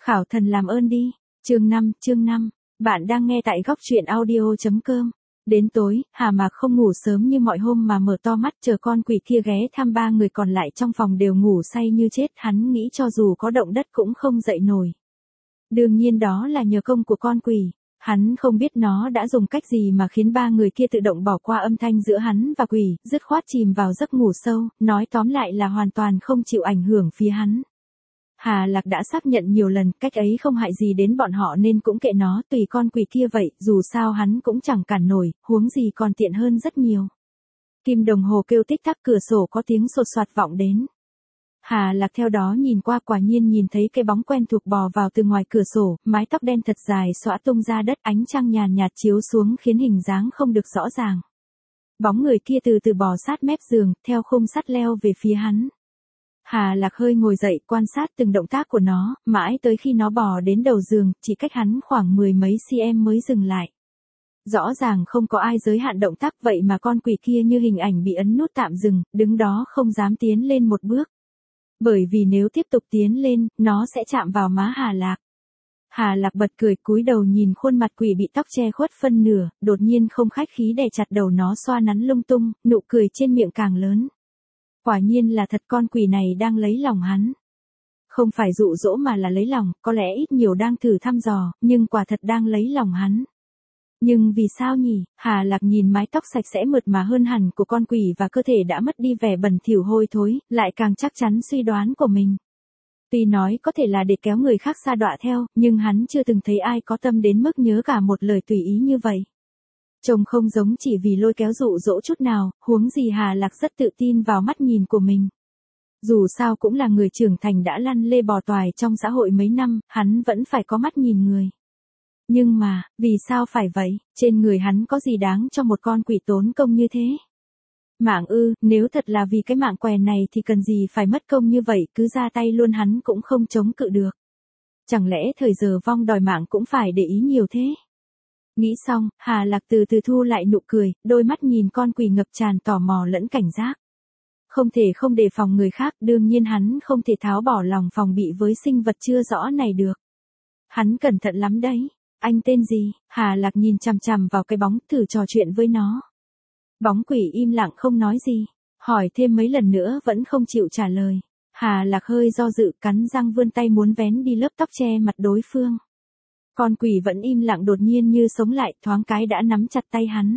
Khảo thần làm ơn đi. Chương 5. Bạn đang nghe tại góc truyện audio.com. Đến tối, Hà Mạc không ngủ sớm như mọi hôm mà mở to mắt chờ con quỷ kia ghé thăm. Ba người còn lại trong phòng đều ngủ say như chết, hắn nghĩ cho dù có động đất cũng không dậy nổi. Đương nhiên đó là nhờ công của con quỷ. Hắn không biết nó đã dùng cách gì mà khiến ba người kia tự động bỏ qua âm thanh giữa hắn và quỷ, dứt khoát chìm vào giấc ngủ sâu, nói tóm lại là hoàn toàn không chịu ảnh hưởng phía hắn. Hà Lạc đã xác nhận nhiều lần cách ấy không hại gì đến bọn họ nên cũng kệ nó, tùy con quỷ kia vậy, dù sao hắn cũng chẳng cản nổi, huống gì còn tiện hơn rất nhiều. Kim đồng hồ kêu tích tắc, cửa sổ có tiếng sột soạt vọng đến. Hà Lạc theo đó nhìn qua, quả nhiên nhìn thấy cái bóng quen thuộc bò vào từ ngoài cửa sổ, mái tóc đen thật dài xõa tung ra đất, ánh trăng nhàn nhạt chiếu xuống khiến hình dáng không được rõ ràng. Bóng người kia từ từ bò sát mép giường, theo khung sắt leo về phía hắn. Hà Lạc hơi ngồi dậy quan sát từng động tác của nó, mãi tới khi nó bò đến đầu giường, chỉ cách hắn khoảng 10 mấy cm mới dừng lại. Rõ ràng không có ai giới hạn động tác vậy mà con quỷ kia như hình ảnh bị ấn nút tạm dừng, đứng đó không dám tiến lên một bước. Bởi vì nếu tiếp tục tiến lên, nó sẽ chạm vào má Hà Lạc. Hà Lạc bật cười, cúi đầu nhìn khuôn mặt quỷ bị tóc che khuất phân nửa, đột nhiên không khách khí đè chặt đầu nó xoa nắn lung tung, nụ cười trên miệng càng lớn. Quả nhiên là thật, con quỷ này đang lấy lòng hắn. Không phải dụ dỗ mà là lấy lòng, có lẽ ít nhiều đang thử thăm dò, nhưng quả thật đang lấy lòng hắn. Nhưng vì sao nhỉ? Hà Lạc nhìn mái tóc sạch sẽ mượt mà hơn hẳn của con quỷ và cơ thể đã mất đi vẻ bẩn thỉu hôi thối, lại càng chắc chắn suy đoán của mình. Tuy nói có thể là để kéo người khác sa đọa theo, nhưng hắn chưa từng thấy ai có tâm đến mức nhớ cả một lời tùy ý như vậy. Trông không giống chỉ vì lôi kéo dụ dỗ chút nào, huống gì Hà Lạc rất tự tin vào mắt nhìn của mình. Dù sao cũng là người trưởng thành đã lăn lê bò toài trong xã hội mấy năm, hắn vẫn phải có mắt nhìn người. Nhưng mà, vì sao phải vậy, trên người hắn có gì đáng cho một con quỷ tốn công như thế? Mạng ư, nếu thật là vì cái mạng què này thì cần gì phải mất công như vậy, cứ ra tay luôn hắn cũng không chống cự được. Chẳng lẽ thời giờ vong đòi mạng cũng phải để ý nhiều thế? Nghĩ xong, Hà Lạc từ từ thu lại nụ cười, đôi mắt nhìn con quỷ ngập tràn tò mò lẫn cảnh giác. Không thể không đề phòng người khác, đương nhiên hắn không thể tháo bỏ lòng phòng bị với sinh vật chưa rõ này được. Hắn cẩn thận lắm đấy. Anh tên gì? Hà Lạc nhìn chằm chằm vào cái bóng, thử trò chuyện với nó. Bóng quỷ im lặng không nói gì. Hỏi thêm mấy lần nữa vẫn không chịu trả lời. Hà Lạc hơi do dự, cắn răng vươn tay muốn vén đi lớp tóc che mặt đối phương. Con quỷ vẫn im lặng, đột nhiên như sống lại, thoáng cái đã nắm chặt tay hắn.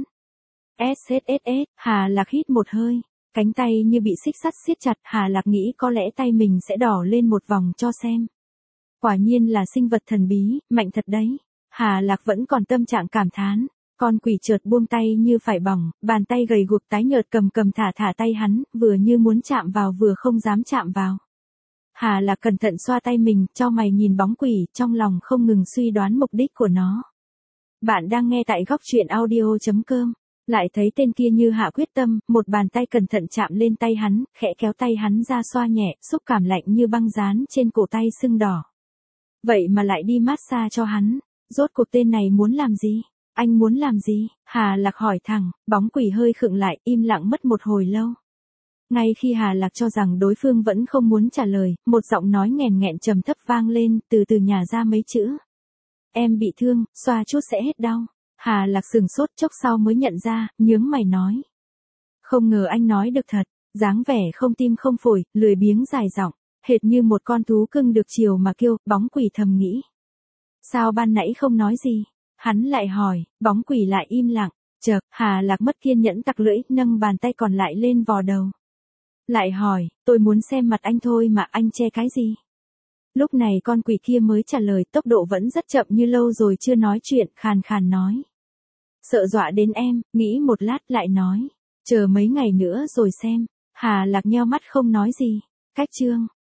SSSS, Hà Lạc hít một hơi. Cánh tay như bị xích sắt siết chặt, Hà Lạc nghĩ có lẽ tay mình sẽ đỏ lên một vòng cho xem. Quả nhiên là sinh vật thần bí, mạnh thật đấy. Hà Lạc vẫn còn tâm trạng cảm thán. Con quỷ chợt buông tay như phải bỏng, bàn tay gầy guộc tái nhợt cầm thả tay hắn, vừa như muốn chạm vào vừa không dám chạm vào. Hà Lạc cẩn thận xoa tay mình, chau mày nhìn bóng quỷ, trong lòng không ngừng suy đoán mục đích của nó. Bạn đang nghe tại góc truyện audio.com. Lại thấy tên kia như hạ quyết tâm, một bàn tay cẩn thận chạm lên tay hắn, khẽ kéo tay hắn ra xoa nhẹ, xúc cảm lạnh như băng dán trên cổ tay sưng đỏ. Vậy mà lại đi massage cho hắn. Rốt cuộc tên này muốn làm gì? Anh muốn làm gì? Hà Lạc hỏi thẳng, bóng quỷ hơi khựng lại, im lặng mất một hồi lâu. Ngay khi Hà Lạc cho rằng đối phương vẫn không muốn trả lời, một giọng nói nghèn nghẹn trầm thấp vang lên, từ từ nhả ra mấy chữ. Em bị thương, xoa chút sẽ hết đau. Hà Lạc sừng sốt chốc sau mới nhận ra, nhướng mày nói. Không ngờ anh nói được thật, dáng vẻ không tim không phổi, lười biếng dài giọng, hệt như một con thú cưng được chiều mà kêu, bóng quỷ thầm nghĩ. Sao ban nãy không nói gì? Hắn lại hỏi, bóng quỷ lại im lặng. Chợt, Hà Lạc mất kiên nhẫn tặc lưỡi, nâng bàn tay còn lại lên vò đầu. Lại hỏi, tôi muốn xem mặt anh thôi mà anh che cái gì? Lúc này con quỷ kia mới trả lời, tốc độ vẫn rất chậm như lâu rồi chưa nói chuyện, khàn khàn nói. Sợ dọa đến em, nghĩ một lát lại nói. Chờ mấy ngày nữa rồi xem. Hà Lạc nheo mắt không nói gì. Cách chương.